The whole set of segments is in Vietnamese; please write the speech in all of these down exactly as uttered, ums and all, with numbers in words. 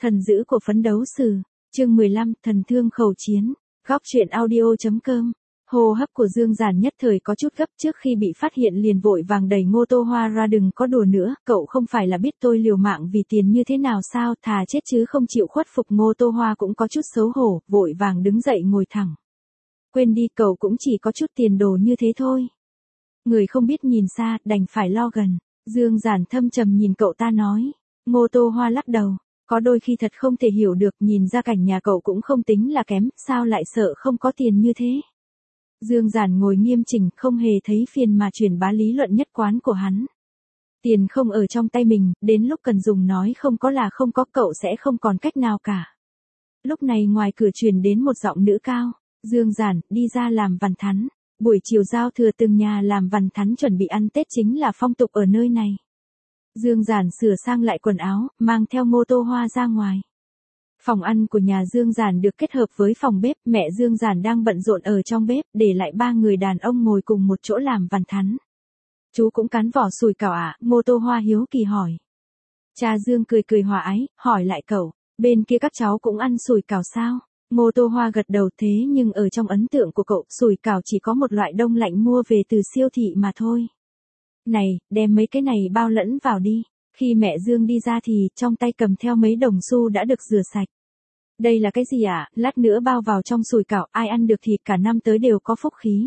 Thần dữ của phấn đấu sử, chương mười lăm, thần thương khẩu chiến, góc truyện audio.com. Hô hấp của Dương Giản nhất thời có chút gấp, trước khi bị phát hiện liền vội vàng đẩy Ngô Tô Hoa ra, đừng có đùa nữa, cậu không phải là biết tôi liều mạng vì tiền như thế nào sao, thà chết chứ không chịu khuất phục. Ngô Tô Hoa cũng có chút xấu hổ, vội vàng đứng dậy ngồi thẳng. Quên đi, cậu cũng chỉ có chút tiền đồ như thế thôi. Người không biết nhìn xa, đành phải lo gần. Dương Giản thâm trầm nhìn cậu ta nói. Ngô Tô Hoa lắc đầu. Có đôi khi thật không thể hiểu được, nhìn ra cảnh nhà cậu cũng không tính là kém, sao lại sợ không có tiền như thế. Dương Giản ngồi nghiêm chỉnh, không hề thấy phiền mà truyền bá lý luận nhất quán của hắn. Tiền không ở trong tay mình, đến lúc cần dùng nói không có là không có, cậu sẽ không còn cách nào cả. Lúc này ngoài cửa truyền đến một giọng nữ cao. Dương Giản, đi ra làm vằn thắn. Buổi chiều giao thừa từng nhà làm vằn thắn chuẩn bị ăn Tết chính là phong tục ở nơi này. Dương Giản sửa sang lại quần áo, mang theo Ngô Tô Hoa ra ngoài. Phòng ăn của nhà Dương Giản được kết hợp với phòng bếp, mẹ Dương Giản đang bận rộn ở trong bếp, để lại ba người đàn ông ngồi cùng một chỗ làm vằn thắn. Chú cũng cắn vỏ sùi cảo à? Ngô Tô Hoa hiếu kỳ hỏi. Cha Dương cười cười hòa ái, hỏi lại cậu, bên kia các cháu cũng ăn sùi cảo sao? Ngô Tô Hoa gật đầu, thế nhưng ở trong ấn tượng của cậu, sùi cảo chỉ có một loại đông lạnh mua về từ siêu thị mà thôi. Này, đem mấy cái này bao lẫn vào đi. Khi mẹ Dương đi ra thì trong tay cầm theo mấy đồng xu đã được rửa sạch. Đây là cái gì ạ? À? Lát nữa bao vào trong sùi cảo, ai ăn được thì cả năm tới đều có phúc khí.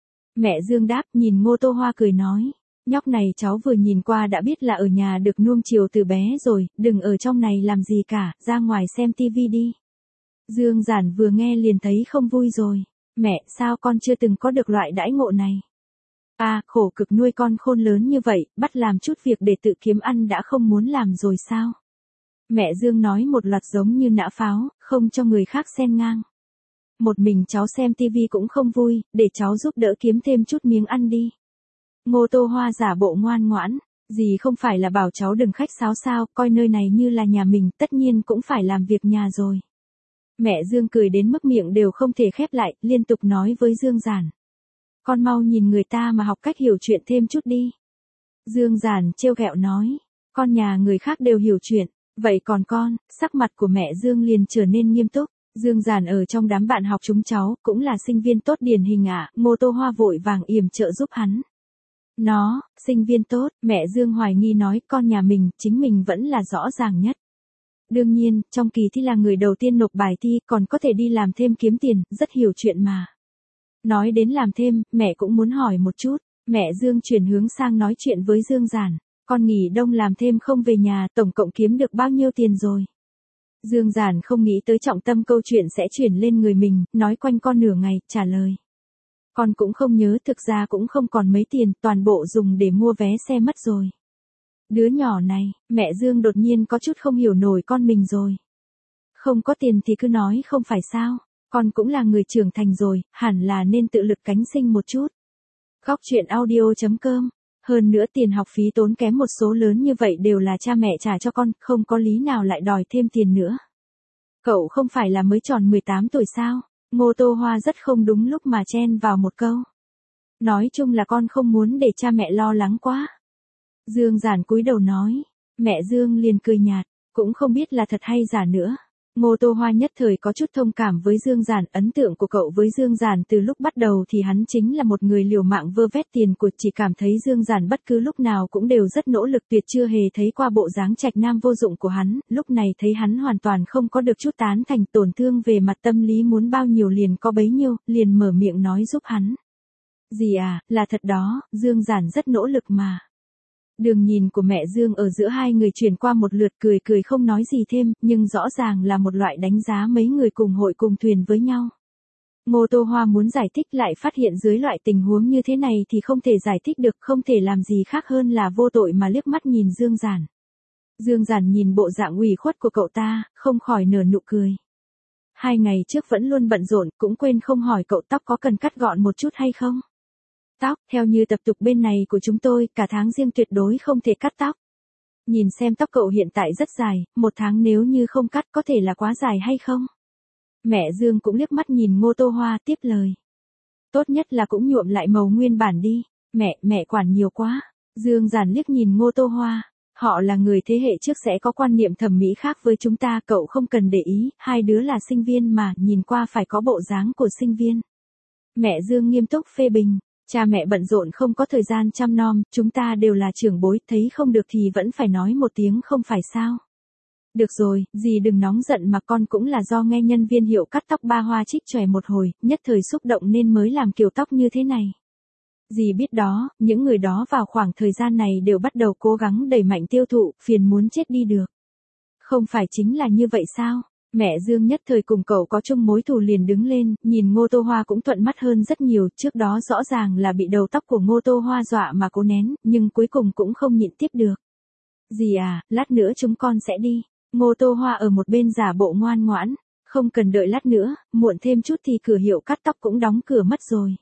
Mẹ Dương đáp, nhìn Ngô Tô Hoa cười nói. Nhóc này cháu vừa nhìn qua đã biết là ở nhà được nuông chiều từ bé rồi, đừng ở trong này làm gì cả, ra ngoài xem tivi đi. Dương Giản vừa nghe liền thấy không vui rồi. Mẹ, sao con chưa từng có được loại đãi ngộ này? À, khổ cực nuôi con khôn lớn như vậy, bắt làm chút việc để tự kiếm ăn đã không muốn làm rồi sao? Mẹ Dương nói một loạt giống như nã pháo, không cho người khác xen ngang. Một mình cháu xem tivi cũng không vui, để cháu giúp đỡ kiếm thêm chút miếng ăn đi. Ngô Tô Hoa giả bộ ngoan ngoãn, dì không phải là bảo cháu đừng khách sáo sao, coi nơi này như là nhà mình, tất nhiên cũng phải làm việc nhà rồi. Mẹ Dương cười đến mức miệng đều không thể khép lại, liên tục nói với Dương Giản. Con mau nhìn người ta mà học cách hiểu chuyện thêm chút đi. Dương Giản trêu ghẹo nói, con nhà người khác đều hiểu chuyện, vậy còn con? Sắc mặt của mẹ Dương liền trở nên nghiêm túc. Dương Giản ở trong đám bạn học chúng cháu, cũng là sinh viên tốt điển hình ạ. À? Ngô Tô Hoa vội vàng yểm trợ giúp hắn. Nó, sinh viên tốt, mẹ Dương hoài nghi nói, con nhà mình, chính mình vẫn là rõ ràng nhất. Đương nhiên, trong kỳ thi là người đầu tiên nộp bài thi, còn có thể đi làm thêm kiếm tiền, rất hiểu chuyện mà. Nói đến làm thêm, mẹ cũng muốn hỏi một chút. Mẹ Dương chuyển hướng sang nói chuyện với Dương Giản. Con nghỉ đông làm thêm không về nhà, tổng cộng kiếm được bao nhiêu tiền rồi? Dương Giản không nghĩ tới trọng tâm câu chuyện sẽ chuyển lên người mình, nói quanh con nửa ngày, trả lời. Con cũng không nhớ, thực ra cũng không còn mấy tiền, toàn bộ dùng để mua vé xe mất rồi. Đứa nhỏ này, mẹ Dương đột nhiên có chút không hiểu nổi con mình rồi. Không có tiền thì cứ nói không phải sao, con cũng là người trưởng thành rồi, hẳn là nên tự lực cánh sinh một chút. Góc truyện audio.com. Hơn nữa tiền học phí tốn kém một số lớn như vậy đều là cha mẹ trả cho con, không có lý nào lại đòi thêm tiền nữa. Cậu không phải là mới tròn mười tám tuổi sao? Ngô Tô Hoa rất không đúng lúc mà chen vào một câu. Nói chung là con không muốn để cha mẹ lo lắng quá. Dương Giản cúi đầu nói. Mẹ Dương liền cười nhạt, cũng không biết là thật hay giả nữa. Ngô Tô Hoa nhất thời có chút thông cảm với Dương Giản, ấn tượng của cậu với Dương Giản từ lúc bắt đầu thì hắn chính là một người liều mạng vơ vét tiền của, chỉ cảm thấy Dương Giản bất cứ lúc nào cũng đều rất nỗ lực, tuyệt chưa hề thấy qua bộ dáng trạch nam vô dụng của hắn, lúc này thấy hắn hoàn toàn không có được chút tán thành, tổn thương về mặt tâm lý, muốn bao nhiêu liền có bấy nhiêu, liền mở miệng nói giúp hắn. Dì à, là thật đó, Dương Giản rất nỗ lực mà. Đường nhìn của mẹ Dương ở giữa hai người chuyển qua một lượt, cười cười không nói gì thêm, nhưng rõ ràng là một loại đánh giá mấy người cùng hội cùng thuyền với nhau. Ngô Tô Hoa muốn giải thích lại phát hiện dưới loại tình huống như thế này thì không thể giải thích được, không thể làm gì khác hơn là vô tội mà liếc mắt nhìn Dương Giản. Dương Giản nhìn bộ dạng ủy khuất của cậu ta, không khỏi nở nụ cười. Hai ngày trước vẫn luôn bận rộn, cũng quên không hỏi cậu tóc có cần cắt gọn một chút hay không. Tóc, theo như tập tục bên này của chúng tôi, cả tháng riêng tuyệt đối không thể cắt tóc. Nhìn xem tóc cậu hiện tại rất dài, một tháng nếu như không cắt có thể là quá dài hay không? Mẹ Dương cũng liếc mắt nhìn Ngô Tô Hoa, tiếp lời. Tốt nhất là cũng nhuộm lại màu nguyên bản đi. Mẹ, mẹ quản nhiều quá. Dương Giản liếc nhìn Ngô Tô Hoa. Họ là người thế hệ trước sẽ có quan niệm thẩm mỹ khác với chúng ta, cậu không cần để ý, hai đứa là sinh viên mà, nhìn qua phải có bộ dáng của sinh viên. Mẹ Dương nghiêm túc phê bình, cha mẹ bận rộn không có thời gian chăm nom, chúng ta đều là trưởng bối, thấy không được thì vẫn phải nói một tiếng không phải sao. Được rồi, dì đừng nóng giận mà con cũng là do nghe nhân viên hiệu cắt tóc ba hoa trích chòe một hồi, nhất thời xúc động nên mới làm kiểu tóc như thế này. Dì biết đó, những người đó vào khoảng thời gian này đều bắt đầu cố gắng đẩy mạnh tiêu thụ, phiền muốn chết đi được. Không phải chính là như vậy sao? Mẹ Dương nhất thời cùng cậu có chung mối thù liền đứng lên, nhìn Ngô Tô Hoa cũng thuận mắt hơn rất nhiều, trước đó rõ ràng là bị đầu tóc của Ngô Tô Hoa dọa mà cố nén, nhưng cuối cùng cũng không nhịn tiếp được. Dì à, lát nữa chúng con sẽ đi. Ngô Tô Hoa ở một bên giả bộ ngoan ngoãn, không cần đợi lát nữa, muộn thêm chút thì cửa hiệu cắt tóc cũng đóng cửa mất rồi.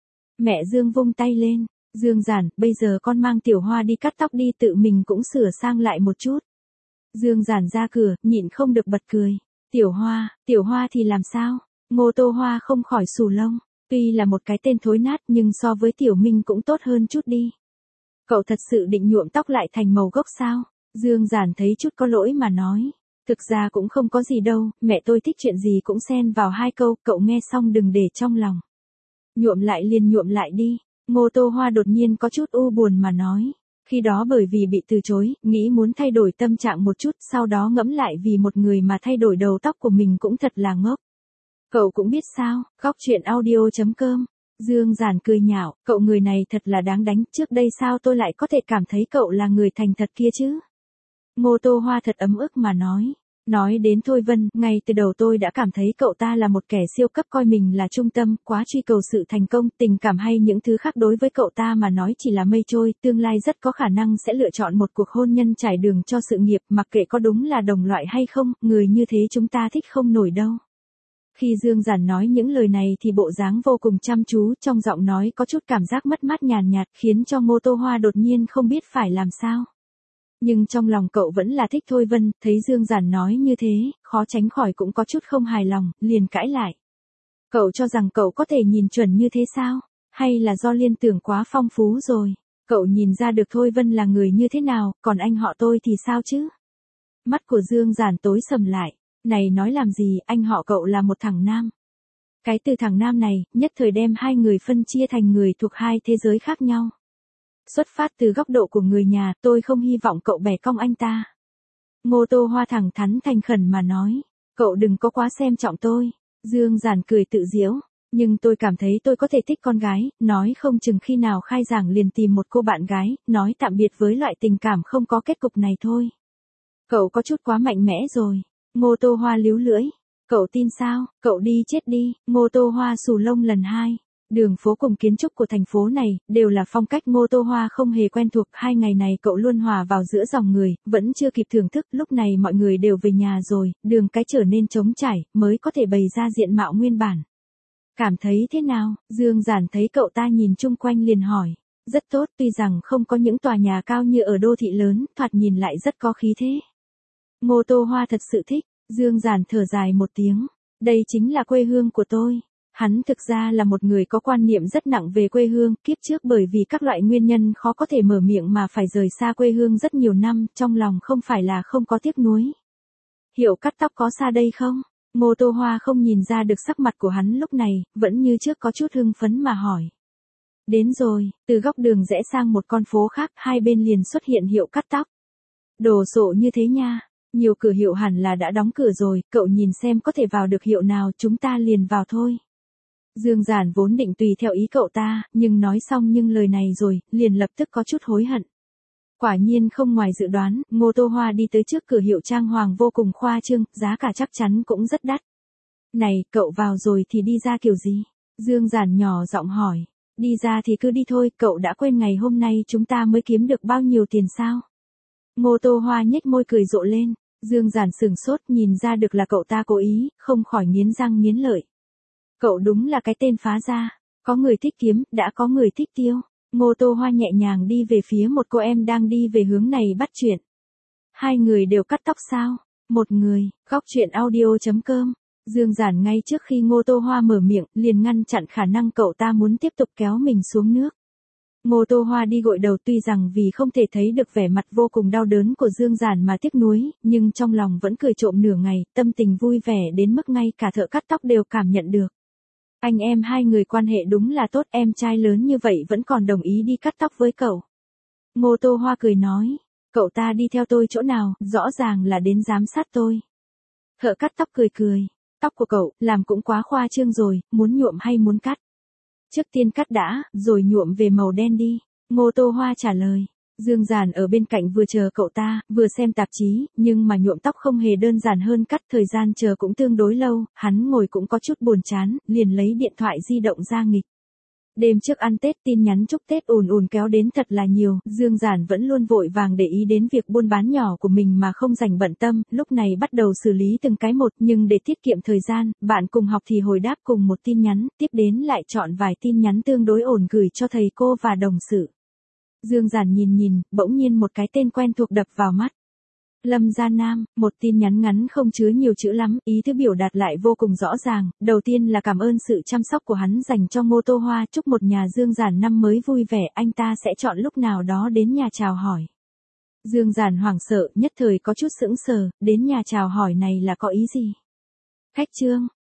Mẹ Dương vung tay lên, Dương Giản, bây giờ con mang Tiểu Hoa đi cắt tóc đi, tự mình cũng sửa sang lại một chút. Dương Giản ra cửa, nhịn không được bật cười. Tiểu Hoa, Tiểu Hoa thì làm sao? Ngô Tô Hoa không khỏi xù lông, tuy là một cái tên thối nát nhưng so với Tiểu Minh cũng tốt hơn chút đi. Cậu thật sự định nhuộm tóc lại thành màu gốc sao? Dương Giản thấy chút có lỗi mà nói. Thực ra cũng không có gì đâu, mẹ tôi thích chuyện gì cũng xen vào hai câu, cậu nghe xong đừng để trong lòng. Nhuộm lại liền nhuộm lại đi. Ngô Tô Hoa đột nhiên có chút u buồn mà nói. Khi đó bởi vì bị từ chối, nghĩ muốn thay đổi tâm trạng một chút, sau đó ngẫm lại vì một người mà thay đổi đầu tóc của mình cũng thật là ngốc. Cậu cũng biết sao, góc chuyện audio chấm com. Dương Giản cười nhạo, cậu người này thật là đáng đánh, trước đây sao tôi lại có thể cảm thấy cậu là người thành thật kia chứ? Ngô Tô Hoa thật ấm ức mà nói. Nói đến Thôi Vân, ngay từ đầu tôi đã cảm thấy cậu ta là một kẻ siêu cấp, coi mình là trung tâm, quá truy cầu sự thành công, tình cảm hay những thứ khác đối với cậu ta mà nói chỉ là mây trôi, tương lai rất có khả năng sẽ lựa chọn một cuộc hôn nhân trải đường cho sự nghiệp, mặc kệ có đúng là đồng loại hay không, người như thế chúng ta thích không nổi đâu. Khi Dương Giản nói những lời này thì bộ dáng vô cùng chăm chú, trong giọng nói có chút cảm giác mất mát nhàn nhạt, khiến cho Ngô Tô Hoa đột nhiên không biết phải làm sao. Nhưng trong lòng cậu vẫn là thích Thôi Vân, thấy Dương Giản nói như thế, khó tránh khỏi cũng có chút không hài lòng, liền cãi lại. Cậu cho rằng cậu có thể nhìn chuẩn như thế sao? Hay là do liên tưởng quá phong phú rồi? Cậu nhìn ra được Thôi Vân là người như thế nào, còn anh họ tôi thì sao chứ? Mắt của Dương Giản tối sầm lại. Này nói làm gì, anh họ cậu là một thằng nam. Cái từ thằng nam này, nhất thời đem hai người phân chia thành người thuộc hai thế giới khác nhau. Xuất phát từ góc độ của người nhà, tôi không hy vọng cậu bẻ cong anh ta. Ngô Tô Hoa thẳng thắn thành khẩn mà nói, cậu đừng có quá xem trọng tôi. Dương Giản cười tự giễu, nhưng tôi cảm thấy tôi có thể thích con gái, nói không chừng khi nào khai giảng liền tìm một cô bạn gái, nói tạm biệt với loại tình cảm không có kết cục này thôi. Cậu có chút quá mạnh mẽ rồi. Ngô Tô Hoa líu lưỡi, cậu tin sao, cậu đi chết đi. Ngô Tô Hoa xù lông lần hai. Đường phố cùng kiến trúc của thành phố này, đều là phong cách Ngô Tô Hoa không hề quen thuộc, hai ngày này cậu luôn hòa vào giữa dòng người, vẫn chưa kịp thưởng thức, lúc này mọi người đều về nhà rồi, đường cái trở nên trống trải, mới có thể bày ra diện mạo nguyên bản. Cảm thấy thế nào? Dương Giản thấy cậu ta nhìn chung quanh liền hỏi. Rất tốt, tuy rằng không có những tòa nhà cao như ở đô thị lớn, thoạt nhìn lại rất có khí thế. Ngô Tô Hoa thật sự thích, Dương Giản thở dài một tiếng, đây chính là quê hương của tôi. Hắn thực ra là một người có quan niệm rất nặng về quê hương, kiếp trước bởi vì các loại nguyên nhân khó có thể mở miệng mà phải rời xa quê hương rất nhiều năm, trong lòng không phải là không có tiếc nuối. Hiệu cắt tóc có xa đây không? Ngô Tô Hoa không nhìn ra được sắc mặt của hắn lúc này, vẫn như trước có chút hưng phấn mà hỏi. Đến rồi, từ góc đường rẽ sang một con phố khác, hai bên liền xuất hiện hiệu cắt tóc. Đồ sộ như thế nha. Nhiều cửa hiệu hẳn là đã đóng cửa rồi, cậu nhìn xem có thể vào được hiệu nào, chúng ta liền vào thôi. Dương Giản vốn định tùy theo ý cậu ta, nhưng nói xong nhưng lời này rồi, liền lập tức có chút hối hận. Quả nhiên không ngoài dự đoán, Ngô Tô Hoa đi tới trước cửa hiệu trang hoàng vô cùng khoa trương, giá cả chắc chắn cũng rất đắt. Này, cậu vào rồi thì đi ra kiểu gì? Dương Giản nhỏ giọng hỏi. Đi ra thì cứ đi thôi, cậu đã quên ngày hôm nay chúng ta mới kiếm được bao nhiêu tiền sao? Ngô Tô Hoa nhếch môi cười rộ lên. Dương Giản sửng sốt, nhìn ra được là cậu ta cố ý, không khỏi nghiến răng nghiến lợi. Cậu đúng là cái tên phá gia, có người thích kiếm, đã có người thích tiêu. Ngô Tô Hoa nhẹ nhàng đi về phía một cô em đang đi về hướng này bắt chuyện. Hai người đều cắt tóc sao? Một người, góc chuyện audio chấm com. Dương Giản ngay trước khi Ngô Tô Hoa mở miệng, liền ngăn chặn khả năng cậu ta muốn tiếp tục kéo mình xuống nước. Ngô Tô Hoa đi gội đầu, tuy rằng vì không thể thấy được vẻ mặt vô cùng đau đớn của Dương Giản mà tiếc nuối, nhưng trong lòng vẫn cười trộm nửa ngày, tâm tình vui vẻ đến mức ngay cả thợ cắt tóc đều cảm nhận được. Anh em hai người quan hệ đúng là tốt, em trai lớn như vậy vẫn còn đồng ý đi cắt tóc với cậu. Ngô Tô Hoa cười nói, cậu ta đi theo tôi chỗ nào, rõ ràng là đến giám sát tôi. Thợ cắt tóc cười cười, tóc của cậu, làm cũng quá khoa trương rồi, muốn nhuộm hay muốn cắt? Trước tiên cắt đã, rồi nhuộm về màu đen đi. Ngô Tô Hoa trả lời. Dương Giản ở bên cạnh vừa chờ cậu ta, vừa xem tạp chí, nhưng mà nhuộm tóc không hề đơn giản hơn cắt, thời gian chờ cũng tương đối lâu, hắn ngồi cũng có chút buồn chán, liền lấy điện thoại di động ra nghịch. Đêm trước ăn Tết tin nhắn chúc Tết ùn ùn kéo đến thật là nhiều, Dương Giản vẫn luôn vội vàng để ý đến việc buôn bán nhỏ của mình mà không dành bận tâm, lúc này bắt đầu xử lý từng cái một, nhưng để tiết kiệm thời gian, bạn cùng học thì hồi đáp cùng một tin nhắn, tiếp đến lại chọn vài tin nhắn tương đối ổn gửi cho thầy cô và đồng sự. Dương Giản nhìn nhìn, bỗng nhiên một cái tên quen thuộc đập vào mắt. Lâm Gia Nam, một tin nhắn ngắn không chứa nhiều chữ lắm, ý tứ biểu đạt lại vô cùng rõ ràng, đầu tiên là cảm ơn sự chăm sóc của hắn dành cho Ngô Tô Hoa, chúc một nhà Dương Giản năm mới vui vẻ, anh ta sẽ chọn lúc nào đó đến nhà chào hỏi. Dương Giản hoảng sợ, nhất thời có chút sững sờ, đến nhà chào hỏi này là có ý gì? Khách trương,